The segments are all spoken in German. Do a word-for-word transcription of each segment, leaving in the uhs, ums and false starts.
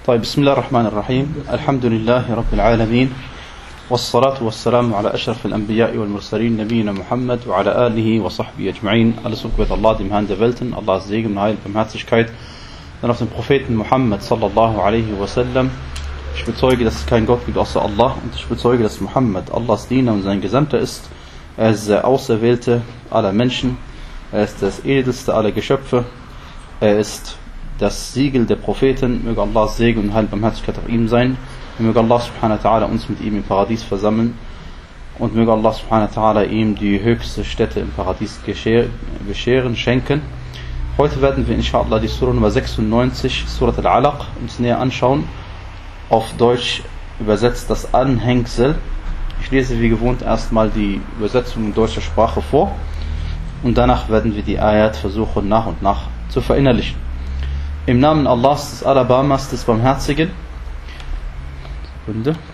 طيب بسم الله الرحمن الرحيم الحمد لله رب العالمين والصلاة والسلام على أشرف الأنبياء والمرسلين نبينا Muhammad وعلى آله وصحبه أجمعين. Alles Lob wird Allah, dem Herrn der Welten, Allahs Segen, Heil, Barmherzigkeit, dann auf den Propheten Muhammad sallallahu alaihi wasallam. Ich bezeuge, dass es keinen Gott gibt außer Allah, und ich bezeuge, dass Muhammad Allahs Diener und sein Gesandter ist. Er ist der Auserwählte aller Menschen, er ist das edelste aller Geschöpfe, er ist das Siegel der Propheten. Möge Allahs Segen und Heil, Barmherzigkeit auf ihm sein. Und möge Allah subhanahu wa ta'ala uns mit ihm im Paradies versammeln. Und möge Allah subhanahu wa ta'ala ihm die höchste Stätte im Paradies bescheren, schenken. Heute werden wir inshallah die Surah Nummer sechsundneunzig, Surat Al-Alaq, uns näher anschauen. Auf Deutsch übersetzt das Anhängsel. Ich lese wie gewohnt erstmal die Übersetzung in deutscher Sprache vor. Und danach werden wir die Ayat versuchen nach und nach zu verinnerlichen. Im Namen Allahs, des Alabamas, des Barmherzigen. Sekunde.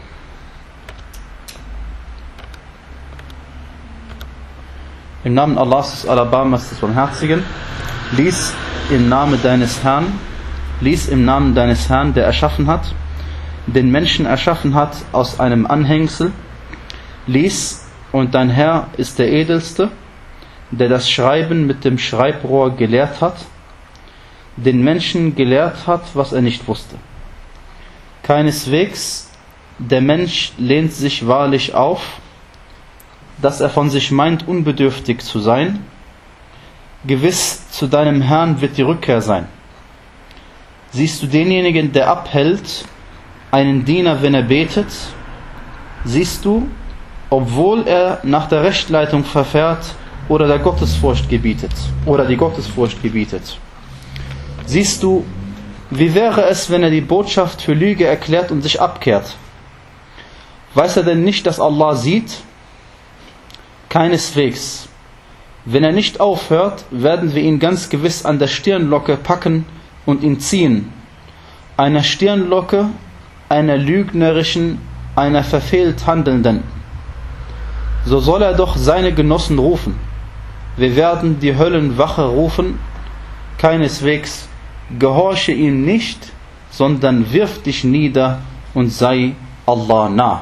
Im Namen Allahs, des Alabamas, des Barmherzigen. Lies im Namen deines Herrn, lies im Namen deines Herrn, der erschaffen hat, den Menschen erschaffen hat aus einem Anhängsel. Lies, und dein Herr ist der Edelste, der das Schreiben mit dem Schreibrohr gelehrt hat, den Menschen gelehrt hat, was er nicht wusste. Keineswegs, der Mensch lehnt sich wahrlich auf, dass er von sich meint, unbedürftig zu sein. Gewiss, zu deinem Herrn wird die Rückkehr sein. Siehst du denjenigen, der abhält, einen Diener, wenn er betet? Siehst du, obwohl er nach der Rechtleitung verfährt oder der Gottesfurcht gebietet, oder die Gottesfurcht gebietet? Siehst du, wie wäre es, wenn er die Botschaft für Lüge erklärt und sich abkehrt? Weiß er denn nicht, dass Allah sieht? Keineswegs. Wenn er nicht aufhört, werden wir ihn ganz gewiss an der Stirnlocke packen und ihn ziehen. Einer Stirnlocke, einer lügnerischen, einer verfehlt Handelnden. So soll er doch seine Genossen rufen. Wir werden die Höllenwache rufen. Keineswegs, gehorche ihm nicht, sondern wirf dich nieder und sei Allah nah.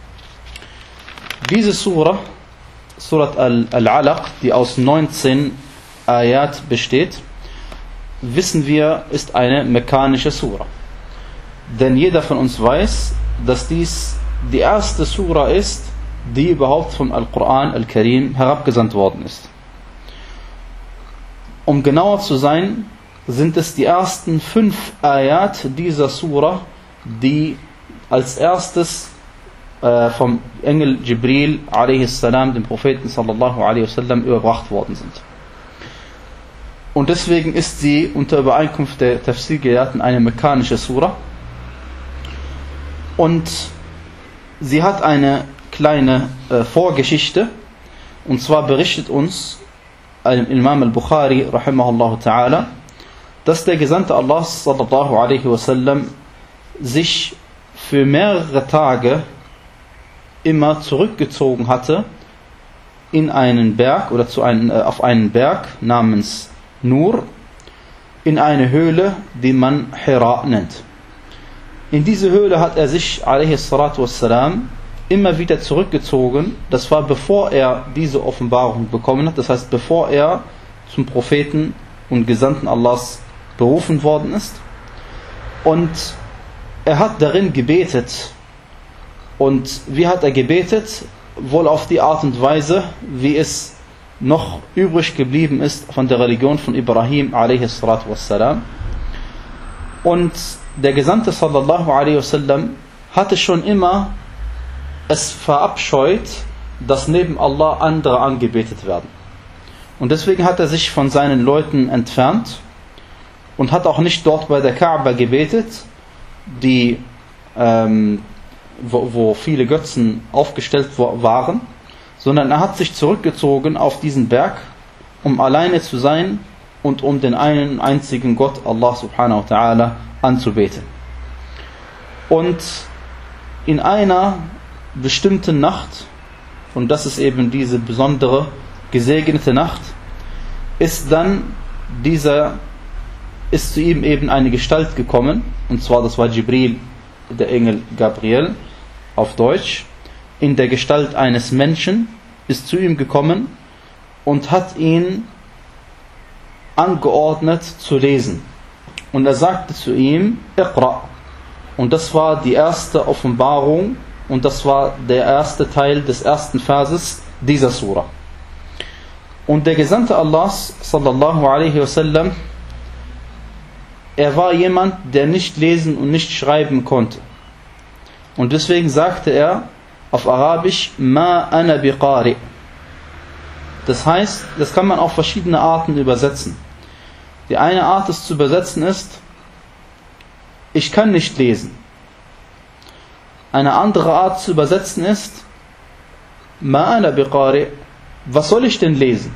Diese Surah, Surat Al-Alaq, die aus neunzehn Ayat besteht, wissen wir, ist eine mekkanische Surah. Denn jeder von uns weiß, dass dies die erste Surah ist, die überhaupt vom Al-Quran Al-Karim herabgesandt worden ist. Um genauer zu sein, sind es die ersten fünf Ayat dieser Surah, die als erstes äh, vom Engel Jibril a.s., dem Propheten sallallahu alaihi wasallam, überbracht worden sind. Und deswegen ist sie unter Übereinkunft der Tafsir-Gelehrten eine mekkanische Surah. Und sie hat eine kleine äh, Vorgeschichte. Und zwar berichtet uns Imam al-Bukhari rahimahullah ta'ala, dass der Gesandte Allah sallallahu alaihi wasallam sich für mehrere Tage immer zurückgezogen hatte in einen Berg oder zu einem, äh, auf einen Berg namens Nur, in eine Höhle, die man Hira nennt. In diese Höhle hat er sich alaihi salatu wassalam immer wieder zurückgezogen. Das war bevor er diese Offenbarung bekommen hat, das heißt bevor er zum Propheten und Gesandten Allahs berufen worden ist. Und er hat darin gebetet. Und wie hat er gebetet? Wohl auf die Art und Weise, wie es noch übrig geblieben ist von der Religion von Ibrahim alaihi salatu wassalam. Und der Gesandte sallallahu alaihi wasallam hatte schon immer es verabscheut, dass neben Allah andere angebetet werden. Und deswegen hat er sich von seinen Leuten entfernt und hat auch nicht dort bei der Kaaba gebetet, die, ähm, wo, wo viele Götzen aufgestellt waren, sondern er hat sich zurückgezogen auf diesen Berg, um alleine zu sein und um den einen einzigen Gott, Allah subhanahu wa ta'ala, anzubeten. Und in einer bestimmten Nacht, und das ist eben diese besondere, gesegnete Nacht, ist dann dieser ist zu ihm eben eine Gestalt gekommen, und zwar das war Jibril, der Engel Gabriel auf Deutsch, in der Gestalt eines Menschen, ist zu ihm gekommen und hat ihn angeordnet zu lesen. Und er sagte zu ihm, Iqra. Und das war die erste Offenbarung und das war der erste Teil des ersten Verses dieser Surah. Und der Gesandte Allahs, sallallahu alaihi wasallam, er war jemand, der nicht lesen und nicht schreiben konnte. Und deswegen sagte er auf Arabisch, Ma ana biqari. Das heißt, das kann man auf verschiedene Arten übersetzen. Die eine Art, es zu übersetzen, ist, ich kann nicht lesen. Eine andere Art zu übersetzen ist, Ma ana biqari. Was soll ich denn lesen?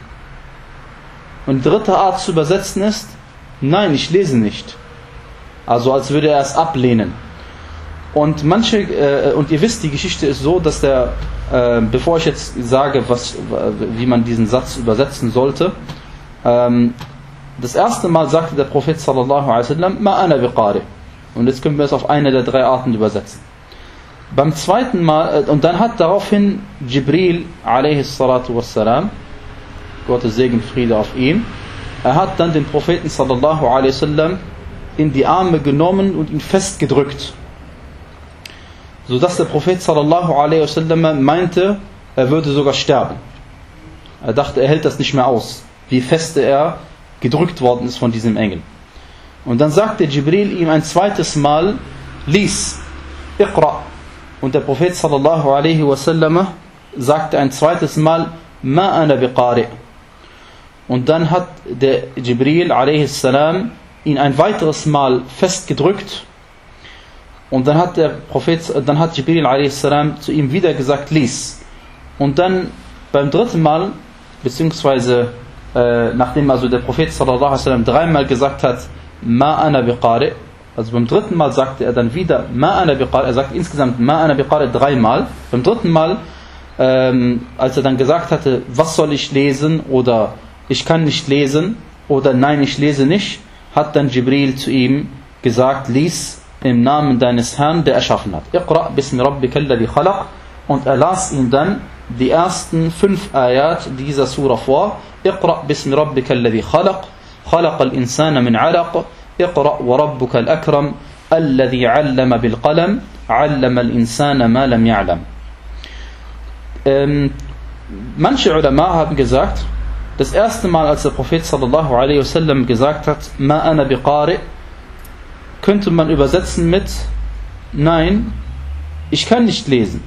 Und die dritte Art zu übersetzen ist, nein, ich lese nicht. Also als würde er es ablehnen. Und manche, äh, und ihr wisst, die Geschichte ist so, dass der, äh, bevor ich jetzt sage, was, wie man diesen Satz übersetzen sollte, ähm, das erste Mal sagte der Prophet sallallahu alaihi wasallam, Ma ana biqari. Und jetzt können wir es auf eine der drei Arten übersetzen. Beim zweiten Mal, äh, und dann hat daraufhin Jibril alaihi salatu wassalam, Gottes Segen, Friede auf ihn, er hat dann den Propheten sallallahu alaihi wasallam in die Arme genommen und ihn festgedrückt, sodass der Prophet sallallahu alaihi wasallam meinte, er würde sogar sterben. Er dachte, er hält das nicht mehr aus, wie feste er gedrückt worden ist von diesem Engel. Und dann sagte Jibril ihm ein zweites Mal, lies, Iqra. Und der Prophet sallallahu alaihi wasallam sagte ein zweites Mal, Ma ana biqari. Und dann hat der Jibril alaihi salam ihn ein weiteres Mal festgedrückt. Und dann hat der Prophet, dann hat Jibril alaihi salam zu ihm wieder gesagt, lies. Und dann beim dritten Mal, beziehungsweise äh, nachdem also der Prophet sallallahu alaihi wasallam dreimal gesagt hat, Ma ana biqari, also beim dritten Mal sagte er dann wieder Ma ana biqari, er sagt insgesamt Ma ana biqari dreimal. Beim dritten Mal, ähm, als er dann gesagt hatte, was soll ich lesen oder ich kann nicht lesen oder nein, ich lese nicht, hat dann Jibril zu ihm gesagt, lies im Namen deines Herrn, der erschaffen hat. Iqra bismi rabbika alladhi khalaq. Und er las ihm dann die ersten fünf Ayat dieser Surah vor. Iqra bismi rabbika alladhi khalaq. خلق الإنسان من علق اقرأ وربك الأكرم الذي علم بالقلم علم الإنسان ما لم يعلم. Ähm, manche Ulama haben gesagt, das erste Mal, als der Prophet sallallahu alaihi wasallam gesagt hat, Ma ana biqari, könnte man übersetzen mit, nein, ich kann nicht lesen.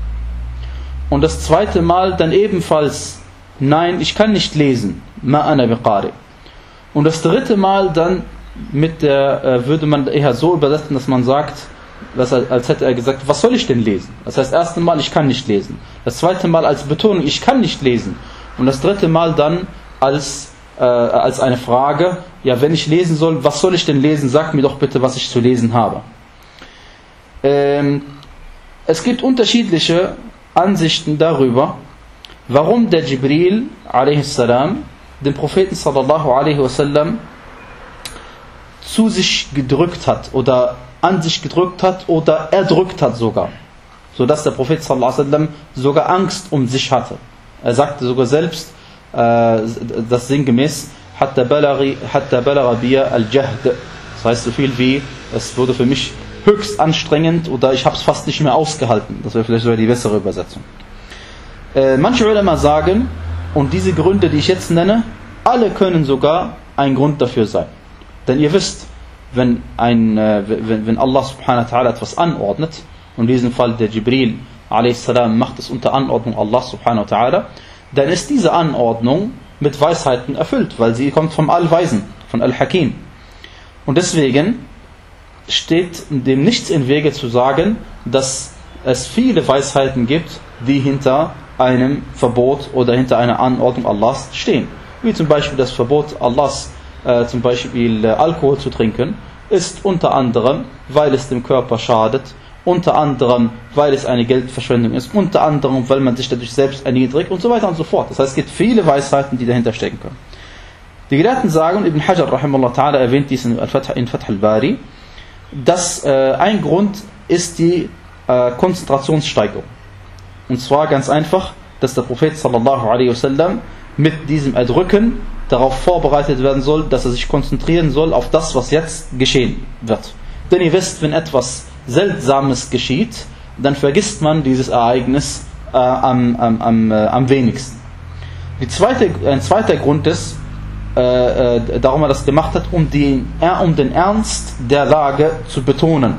Und das zweite Mal dann ebenfalls, nein, ich kann nicht lesen, Ma ana biqari. Und das dritte Mal dann mit der, äh, würde man eher so übersetzen, dass man sagt, dass er, als hätte er gesagt, was soll ich denn lesen? Das heißt, das erste Mal, ich kann nicht lesen. Das zweite Mal als Betonung, ich kann nicht lesen. Und das dritte Mal dann als, äh, als eine Frage, ja, wenn ich lesen soll, was soll ich denn lesen? Sag mir doch bitte, was ich zu lesen habe. Ähm, es gibt unterschiedliche Ansichten darüber, warum der Jibril a.s. den Propheten sallallahu alaihi wasallam zu sich gedrückt hat oder an sich gedrückt hat oder erdrückt hat sogar, sodass der Prophet sallallahu alaihi wasallam sogar Angst um sich hatte. Er sagte sogar selbst, äh, das sinngemäß, hatta balagha biya al-jahd, das heißt so viel wie, es wurde für mich höchst anstrengend oder ich habe es fast nicht mehr ausgehalten. Das wäre vielleicht sogar die bessere Übersetzung. Äh, manche Ulama sagen, und diese Gründe, die ich jetzt nenne, alle können sogar ein Grund dafür sein. Denn ihr wisst, wenn, ein, äh, wenn, wenn Allah subhanahu wa ta'ala etwas anordnet, und in diesem Fall der Jibril a.s. macht es unter Anordnung Allah subhanahu wa ta'ala, dann ist diese Anordnung mit Weisheiten erfüllt, weil sie kommt vom Allweisen, von Al-Hakim. Und deswegen steht dem nichts im Wege zu sagen, dass es viele Weisheiten gibt, die hinter einem Verbot oder hinter einer Anordnung Allahs stehen. Wie zum Beispiel das Verbot Allahs, äh, zum Beispiel äh, Alkohol zu trinken, ist unter anderem, weil es dem Körper schadet, unter anderem, weil es eine Geldverschwendung ist, unter anderem, weil man sich dadurch selbst erniedrigt und so weiter und so fort. Das heißt, es gibt viele Weisheiten, die dahinter stecken können. Die Gelehrten sagen, Ibn Hajar rahimahullah ta'ala erwähnt dies in Fath al-Bari, dass äh, ein Grund ist die äh, Konzentrationssteigerung. Und zwar ganz einfach, dass der Prophet sallallahu alaihi wasallam mit diesem Erdrücken darauf vorbereitet werden soll, dass er sich konzentrieren soll auf das, was jetzt geschehen wird. Denn ihr wisst, wenn etwas Seltsames geschieht, dann vergisst man dieses Ereignis äh, am, am, am, äh, am wenigsten. Die zweite, ein zweiter Grund ist, äh, äh, darum er das gemacht hat, um, die, äh, um den Ernst der Lage zu betonen.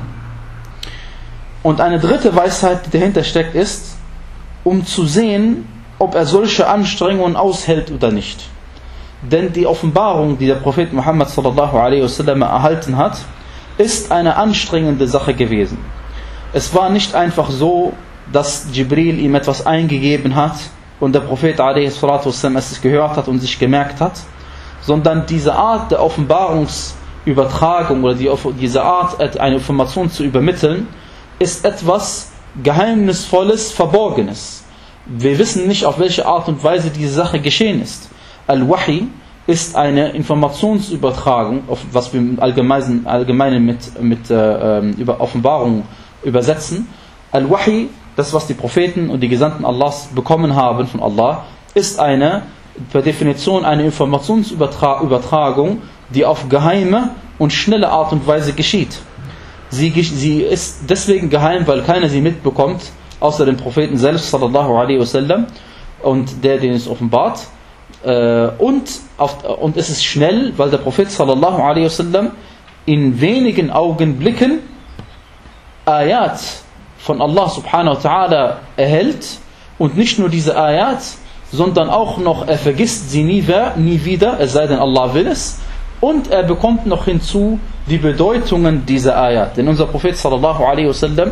Und eine dritte Weisheit, die dahinter steckt, ist, um zu sehen, ob er solche Anstrengungen aushält oder nicht. Denn die Offenbarung, die der Prophet Muhammad sallallahu alaihi wasallam erhalten hat, ist eine anstrengende Sache gewesen. Es war nicht einfach so, dass Jibril ihm etwas eingegeben hat und der Prophet alaihi salatu wasallam es gehört hat und sich gemerkt hat, sondern diese Art der Offenbarungsübertragung oder die, diese Art, eine Information zu übermitteln, ist etwas Geheimnisvolles, Verborgenes. Wir wissen nicht, auf welche Art und Weise diese Sache geschehen ist. Al-Wahi ist eine Informationsübertragung, was wir im Allgemeinen, Allgemeinen mit, mit äh, über Offenbarung übersetzen. Al-Wahi, das was die Propheten und die Gesandten Allahs bekommen haben von Allah, ist eine, per Definition eine Informationsübertragung, die auf geheime und schnelle Art und Weise geschieht. Sie, sie ist deswegen geheim, weil keiner sie mitbekommt, außer dem Propheten selbst, sallallahu alaihi wasallam, und der, den es offenbart. Und, auf, und es ist schnell, weil der Prophet sallallahu alaihi wasallam in wenigen Augenblicken Ayat von Allah subhanahu wa ta'ala erhält, und nicht nur diese Ayat, sondern auch noch, er vergisst sie nie, nie wieder, es sei denn Allah will es, und er bekommt noch hinzu die Bedeutungen dieser Ayat. Denn unser Prophet sallallahu alaihi wasallam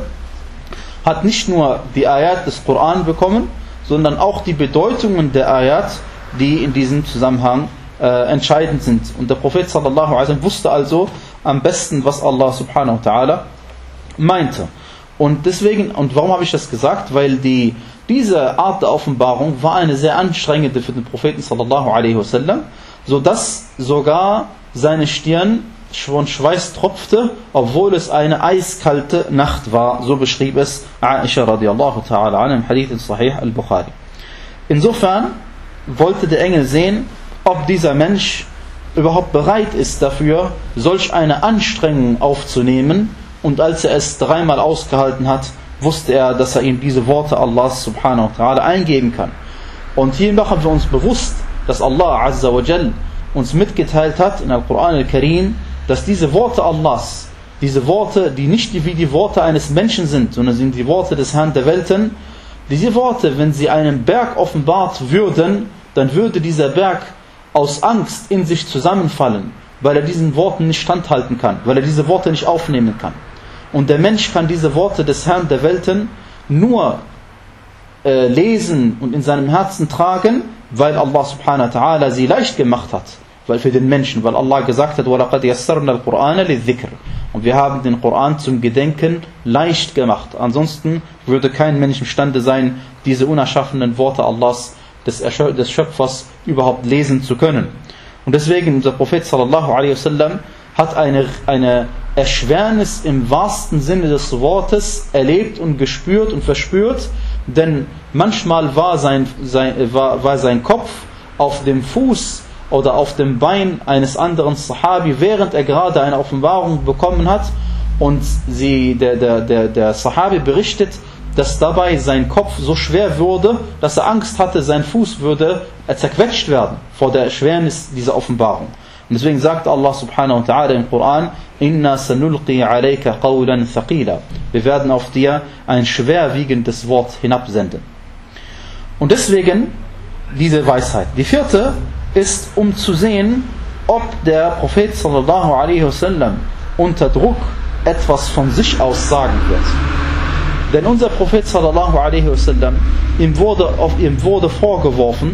hat nicht nur die Ayat des Koran bekommen, sondern auch die Bedeutungen der Ayat, die in diesem Zusammenhang äh, entscheidend sind. Und der Prophet sallallahu alaihi wasallam wusste also am besten, was Allah subhanahu wa ta'ala meinte. Und deswegen, und warum habe ich das gesagt? Weil die, diese Art der Offenbarung war eine sehr anstrengende für den Propheten sallallahu alaihi wasallam, sodass sogar seine Stirn schon Schweiß tropfte, obwohl es eine eiskalte Nacht war. So beschrieb es Aisha radiallahu ta'ala an im Hadith in Sahih al-Bukhari. Insofern wollte der Engel sehen, ob dieser Mensch überhaupt bereit ist dafür, solch eine Anstrengung aufzunehmen. Und als er es dreimal ausgehalten hat, wusste er, dass er ihm diese Worte Allahs subhanahu wa ta'ala eingeben kann. Und hier machen wir uns bewusst, dass Allah azza wa jal uns mitgeteilt hat in Al-Quran al-Karim, dass diese Worte Allahs, diese Worte, die nicht wie die Worte eines Menschen sind, sondern sind die Worte des Herrn der Welten, diese Worte, wenn sie einem Berg offenbart würden, dann würde dieser Berg aus Angst in sich zusammenfallen, weil er diesen Worten nicht standhalten kann, weil er diese Worte nicht aufnehmen kann. Und der Mensch kann diese Worte des Herrn der Welten nur äh, lesen und in seinem Herzen tragen, weil Allah subhanahu wa ta'ala sie leicht gemacht hat. Weil für den Menschen, weil Allah gesagt hat, وَلَقَدْ يَسَّرْنَا الْقُرْآنَ لِلذِّكْرِ, und wir haben den Koran zum Gedenken leicht gemacht. Ansonsten würde kein Mensch imstande sein, diese unerschaffenen Worte Allahs, des, des Schöpfers, überhaupt lesen zu können. Und deswegen, der Prophet sallallahu alaihi wasallam hat eine, eine Erschwernis im wahrsten Sinne des Wortes erlebt und gespürt und verspürt, denn manchmal war sein, sein, war, war sein Kopf auf dem Fuß oder auf dem Bein eines anderen Sahabi, während er gerade eine Offenbarung bekommen hat, und sie, der, der, der, der Sahabi berichtet, dass dabei sein Kopf so schwer wurde, dass er Angst hatte, sein Fuß würde zerquetscht werden vor der Erschwernis dieser Offenbarung. Und deswegen sagt Allah subhanahu wa ta'ala im Koran, Inna sanulqi alayka qawlan thaqila. Wir werden auf dir ein schwerwiegendes Wort hinabsenden. Und deswegen diese Weisheit. Die vierte ist, um zu sehen, ob der Prophet sallallahu alaihi wasallam unter Druck etwas von sich aus sagen wird. Denn unser Prophet sallallahu alaihi wasallam, ihm wurde, auf ihm wurde vorgeworfen,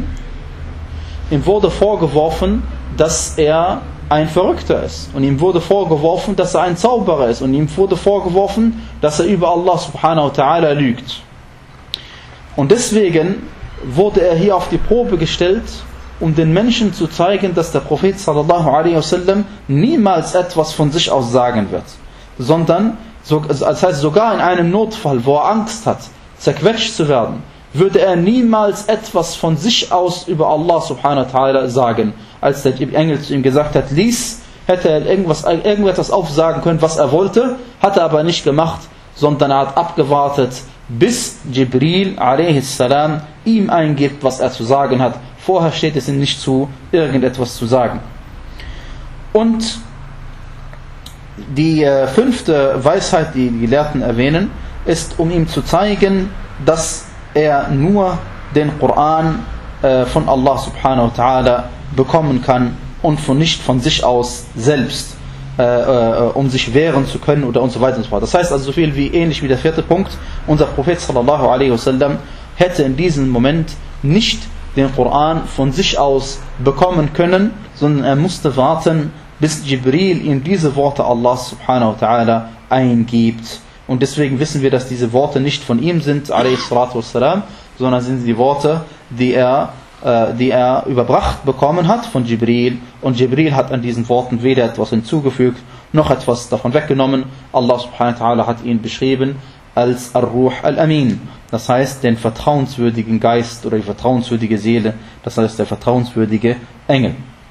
ihm wurde vorgeworfen, dass er ein Verrückter ist. Und ihm wurde vorgeworfen, dass er ein Zauberer ist. Und ihm wurde vorgeworfen, dass er über Allah subhanahu wa ta'ala lügt. Und deswegen wurde er hier auf die Probe gestellt, um den Menschen zu zeigen, dass der Prophet sallallahu alaihi wasallam niemals etwas von sich aus sagen wird, sondern, das heißt sogar in einem Notfall, wo er Angst hat, zerquetscht zu werden, würde er niemals etwas von sich aus über Allah subhanahu wa ta'ala sagen. Als der Engel zu ihm gesagt hat, lies, hätte er irgendwas, irgendetwas aufsagen können, was er wollte, hat er aber nicht gemacht, sondern er hat abgewartet, bis Jibril a.s. ihm eingibt, was er zu sagen hat. Vorher steht es ihm nicht zu, irgendetwas zu sagen. Und die äh, fünfte Weisheit, die die Gelehrten erwähnen, ist, um ihm zu zeigen, dass er nur den Koran äh, von Allah subhanahu wa ta'ala bekommen kann und von nicht von sich aus selbst, äh, äh, um sich wehren zu können oder und so weiter und so fort. Das heißt also so viel wie, ähnlich wie der vierte Punkt, unser Prophet sallallahu alaihi wasallam hätte in diesem Moment nicht den Koran von sich aus bekommen können, sondern er musste warten, bis Jibril ihm diese Worte Allah subhanahu wa ta'ala eingibt. Und deswegen wissen wir, dass diese Worte nicht von ihm sind, alayhi salatu wassalam, sondern sind die Worte, die er, äh, die er überbracht bekommen hat von Jibril. Und Jibril hat an diesen Worten weder etwas hinzugefügt, noch etwas davon weggenommen. Allah subhanahu wa ta'ala hat ihn beschrieben als Ar-Ruh al-Amin. Das heißt, den vertrauenswürdigen Geist oder die vertrauenswürdige Seele, das heißt der vertrauenswürdige Engel.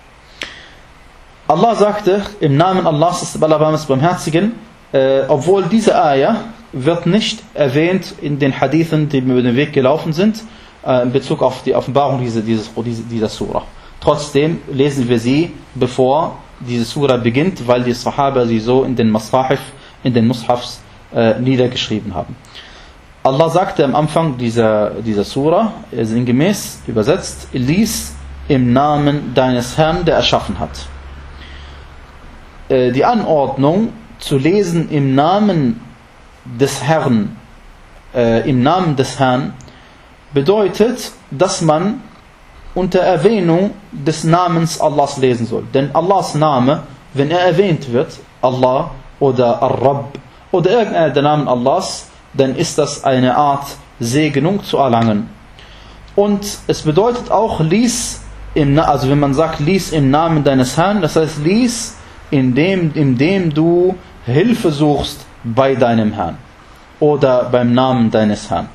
Allah sagte im Namen Allahs des Allerbarmers Barmherzigen, äh, obwohl diese Ayah wird nicht erwähnt in den Hadithen, die über den Weg gelaufen sind, äh, in Bezug auf die Offenbarung dieser, dieses, dieser Surah. Trotzdem lesen wir sie, bevor diese Surah beginnt, weil die Sahaba sie so in den Masahif, in den Mushafs äh, niedergeschrieben haben. Allah sagte am Anfang dieser, dieser Surah, sinngemäß übersetzt, lies im Namen deines Herrn, der erschaffen hat. Die Anordnung zu lesen im Namen des Herrn, äh, im Namen des Herrn, bedeutet, dass man unter Erwähnung des Namens Allahs lesen soll. Denn Allahs Name, wenn er erwähnt wird, Allah oder Ar-Rabb oder irgendeiner der Namen Allahs, dann ist das eine Art Segnung zu erlangen. Und es bedeutet auch, lies, im, also wenn man sagt, lies im Namen deines Herrn, das heißt, lies, indem, indem du Hilfe suchst bei deinem Herrn oder beim Namen deines Herrn.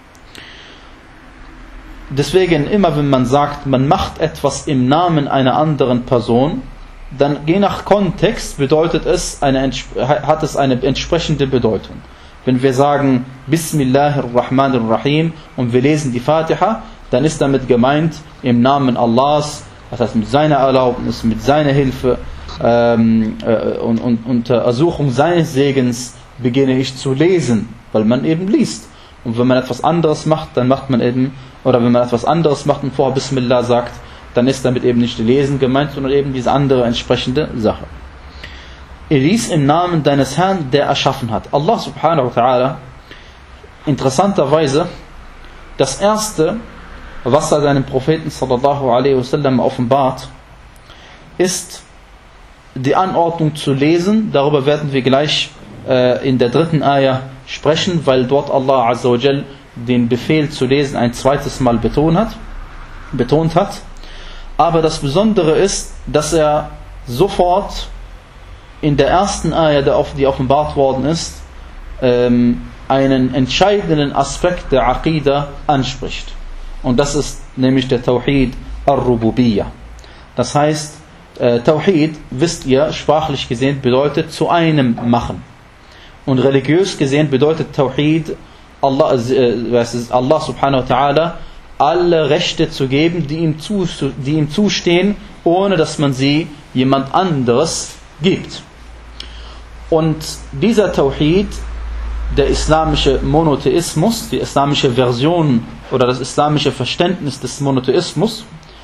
Deswegen immer, wenn man sagt, man macht etwas im Namen einer anderen Person, dann je nach Kontext bedeutet es eine, hat es eine entsprechende Bedeutung. Wenn wir sagen Bismillahirrahmanirrahim und wir lesen die Fatiha, dann ist damit gemeint im Namen Allahs, das heißt mit seiner Erlaubnis, mit seiner Hilfe, Ähm, äh, und, und unter Ersuchung seines Segens beginne ich zu lesen, weil man eben liest. Und wenn man etwas anderes macht, dann macht man eben, oder wenn man etwas anderes macht und vorher Bismillah sagt, dann ist damit eben nicht Lesen gemeint, sondern eben diese andere entsprechende Sache. Er lies im Namen deines Herrn, der erschaffen hat. Allah subhanahu wa ta'ala, interessanterweise, das erste, was er seinem Propheten sallallahu alaihi wasallam offenbart, ist die Anordnung zu lesen. Darüber werden wir gleich äh, in der dritten Ayah sprechen, weil dort Allah azza wa jal den Befehl zu lesen ein zweites Mal betont hat, betont hat. Aber das Besondere ist, dass er sofort in der ersten Ayah, die offenbart worden ist, ähm, einen entscheidenden Aspekt der Aqidah anspricht. Und das ist nämlich der Tawhid ar-Rububiyyah. Das heißt, Tawhid, wisst ihr, sprachlich gesehen bedeutet zu einem machen. Und religiös gesehen bedeutet Tawhid, Allah, äh, Allah subhanahu wa ta'ala alle Rechte zu geben, die ihm, zu, die ihm zustehen, ohne dass man sie jemand anderes gibt. Und dieser Tawhid, der islamische Monotheismus, die islamische Version oder das islamische Verständnis des Monotheismus,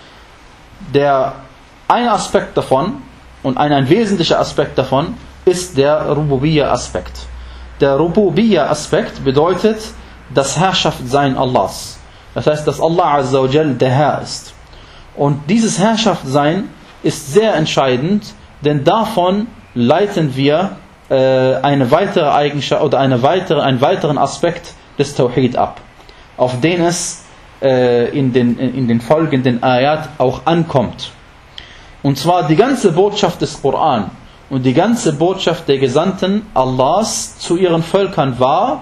der ein Aspekt davon und ein, ein wesentlicher Aspekt davon ist der Rububiyya-Aspekt. Der Rububiyya-Aspekt bedeutet das Herrschaftsein Allahs. Das heißt, dass Allah azza wa jal der Herr ist. Und dieses Herrschaftsein ist sehr entscheidend, denn davon leiten wir äh, eine weitere Eigenschaft oder eine weitere, einen weiteren Aspekt des Tawhid ab, auf den es äh, in, den, in den folgenden Ayat auch ankommt. Und zwar die ganze Botschaft des Koran und die ganze Botschaft der Gesandten Allahs zu ihren Völkern war: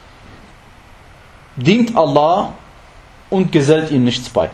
dient Allah und gesellt ihm nichts bei.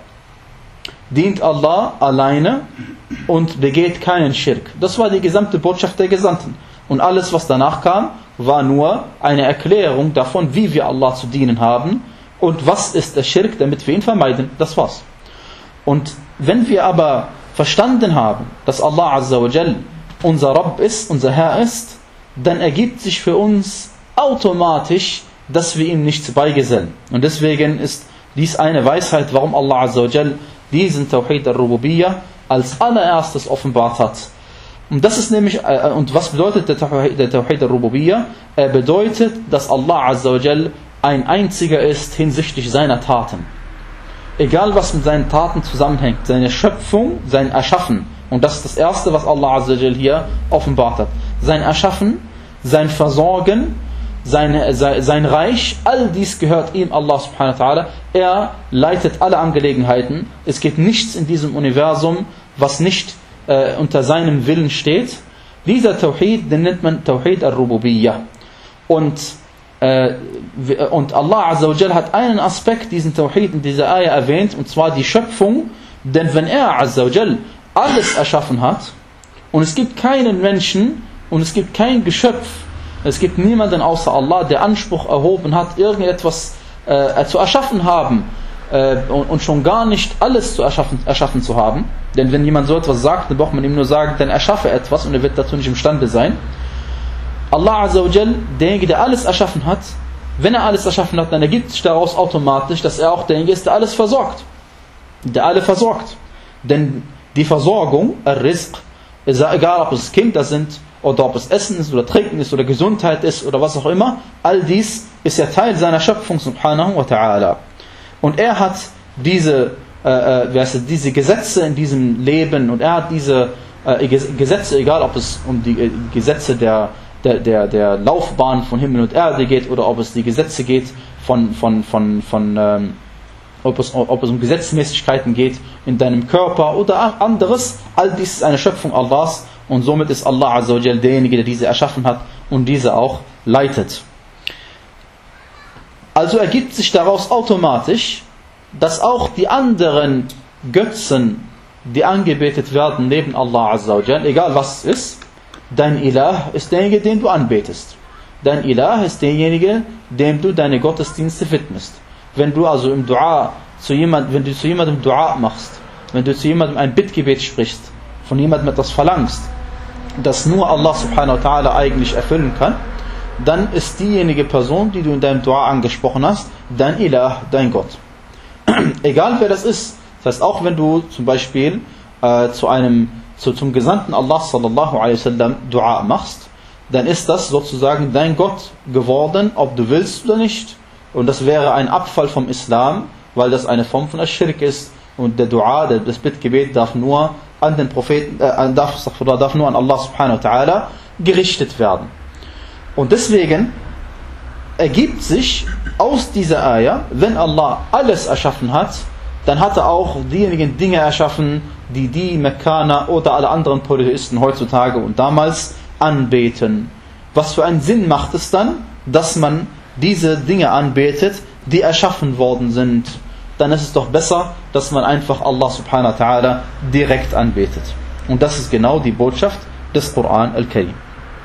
Dient Allah alleine und begeht keinen Schirk. Das war die gesamte Botschaft der Gesandten. Und alles, was danach kam, war nur eine Erklärung davon, wie wir Allah zu dienen haben und was ist der Schirk, damit wir ihn vermeiden. Das war's. Und wenn wir aber verstanden haben, dass Allah Azza wa Jal unser Rabb ist, unser Herr ist, dann ergibt sich für uns automatisch, dass wir ihm nichts beigesellen. Und deswegen ist dies eine Weisheit, warum Allah Azza wa Jal diesen Tawhid al-Rububiyyah als allererstes offenbart hat. Und das ist nämlich, äh, und was bedeutet der Tawhid, der Tawhid al-Rububiyyah? Er bedeutet, dass Allah Azza wa Jal ein einziger ist hinsichtlich seiner Taten. Egal was mit seinen Taten zusammenhängt, seine Schöpfung, sein Erschaffen. Und das ist das Erste, was Allah Azza wa Jal hier offenbart hat. Sein Erschaffen, sein Versorgen, Sein, sein Reich, all dies gehört ihm, Allah subhanahu wa ta'ala. Er leitet alle Angelegenheiten. Es gibt nichts in diesem Universum, was nicht äh, unter seinem Willen steht. Dieser Tawhid, den nennt man Tawhid al-Rububiyyah. Und, äh, und Allah Azza wa Jal hat einen Aspekt, diesen Tawhid in dieser Ayah erwähnt, und zwar die Schöpfung. Denn wenn er Azza wa Jal alles erschaffen hat, und es gibt keinen Menschen, und es gibt kein Geschöpf, es gibt niemanden außer Allah, der Anspruch erhoben hat, irgendetwas äh, zu erschaffen haben äh, und, und schon gar nicht alles zu erschaffen, erschaffen zu haben. Denn wenn jemand so etwas sagt, dann braucht man ihm nur sagen, dann erschaffe etwas und er wird dazu nicht imstande sein. Allah Azza wa Jal, derjenige, der alles erschaffen hat, wenn er alles erschaffen hat, dann ergibt sich daraus automatisch, dass er auch derjenige ist, der alles versorgt. Der alle versorgt. Denn die Versorgung, Ar-Rizq, egal ob es Kinder sind, oder ob es Essen ist oder Trinken ist oder Gesundheit ist oder was auch immer, all dies ist ja Teil seiner Schöpfung subhanahu wa ta'ala. Und er hat diese, äh, wie heißt es, diese Gesetze in diesem Leben, und er hat diese äh, Gesetze, egal ob es um die äh, Gesetze der, der, der, der Laufbahn von Himmel und Erde geht oder ob es die Gesetze geht von, von, von, von ähm, ob es, ob es um Gesetzmäßigkeiten geht in deinem Körper oder anderes, all dies ist eine Schöpfung Allahs. Und somit ist Allah Azza wa Jal derjenige, der diese erschaffen hat und diese auch leitet. Also ergibt sich daraus automatisch, dass auch die anderen Götzen, die angebetet werden neben Allah Azza wa Jal, egal was es ist, dein Ilah ist derjenige, den du anbetest. Dein Ilah ist derjenige, dem du deine Gottesdienste widmest. Wenn du also im Dua zu jemand, wenn du zu jemandem Dua machst, wenn du zu jemandem ein Bittgebet sprichst, von jemandem etwas verlangst, das nur Allah subhanahu wa ta'ala eigentlich erfüllen kann, dann ist diejenige Person, die du in deinem Dua angesprochen hast, dein Ilah, dein Gott. Egal wer das ist. Das heißt, auch wenn du zum Beispiel äh, zu einem, zu, zum Gesandten Allah sallallahu alaihi wasallam Dua machst, dann ist das sozusagen dein Gott geworden, ob du willst oder nicht. Und das wäre ein Abfall vom Islam, weil das eine Form von Aschirk ist. Und der Dua, das Bittgebet darf nur an den Propheten, äh, darf, darf nur an Allah subhanahu wa ta'ala gerichtet werden. Und deswegen ergibt sich aus dieser Ayah, wenn Allah alles erschaffen hat, dann hat er auch diejenigen Dinge erschaffen, die die Mekkaner oder alle anderen Polytheisten heutzutage und damals anbeten. Was für einen Sinn macht es dann, dass man diese Dinge anbetet, die erschaffen worden sind? Dann ist es doch besser, dass man einfach Allah subhanahu wa ta'ala direkt anbetet. Und das ist genau die Botschaft des Koran al-Karim.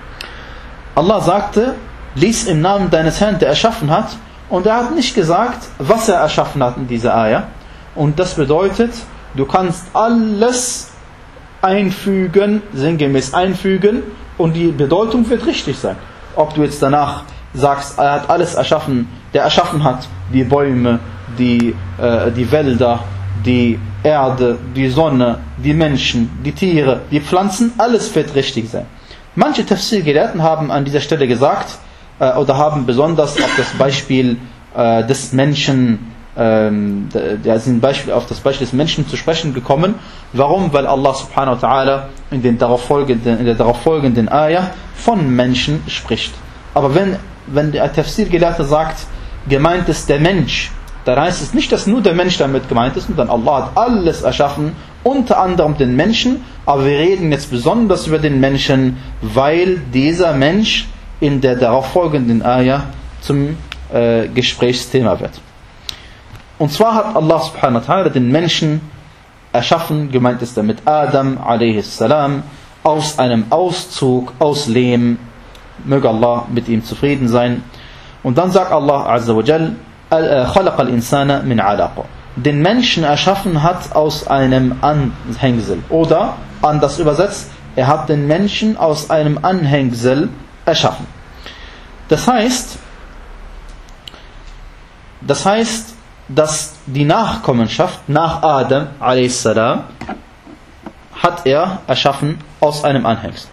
Allah sagte, lies im Namen deines Herrn, der erschaffen hat, und er hat nicht gesagt, was er erschaffen hat in dieser Ayah. Und das bedeutet, du kannst alles einfügen, sinngemäß einfügen, und die Bedeutung wird richtig sein. Ob du jetzt danach sagst, er hat alles erschaffen, der erschaffen hat die Bäume, die, äh, die Wälder, die Erde, die Sonne, die Menschen, die Tiere, die Pflanzen, alles wird richtig sein. Manche Tafsir-Gelehrten haben an dieser Stelle gesagt, äh, oder haben besonders auf das Beispiel äh, des Menschen, ähm, der sind Beispiel, auf das Beispiel des Menschen zu sprechen gekommen. Warum? Weil Allah subhanahu wa ta'ala in, den darauf folgenden, in der darauf folgenden Ayah von Menschen spricht. Aber wenn, wenn der Tafsir-Gelehrte sagt, gemeint ist der Mensch, dann heißt es nicht, dass nur der Mensch damit gemeint ist, sondern Allah hat alles erschaffen, unter anderem den Menschen, aber wir reden jetzt besonders über den Menschen, weil dieser Mensch in der darauf folgenden Ayah zum äh, Gesprächsthema wird. Und zwar hat Allah subhanahu wa ta'ala den Menschen erschaffen, gemeint ist damit Adam a.s. aus einem Auszug aus Lehm, möge Allah mit ihm zufrieden sein. Und dann sagt Allah azza wa jal, خلق الإنسان من علق. Den Menschen erschaffen hat aus einem Anhängsel. Oder, anders übersetzt, er hat den Menschen aus einem Anhängsel erschaffen. Das heißt, das heißt, dass die Nachkommenschaft nach Adam a.s. hat er erschaffen aus einem Anhängsel.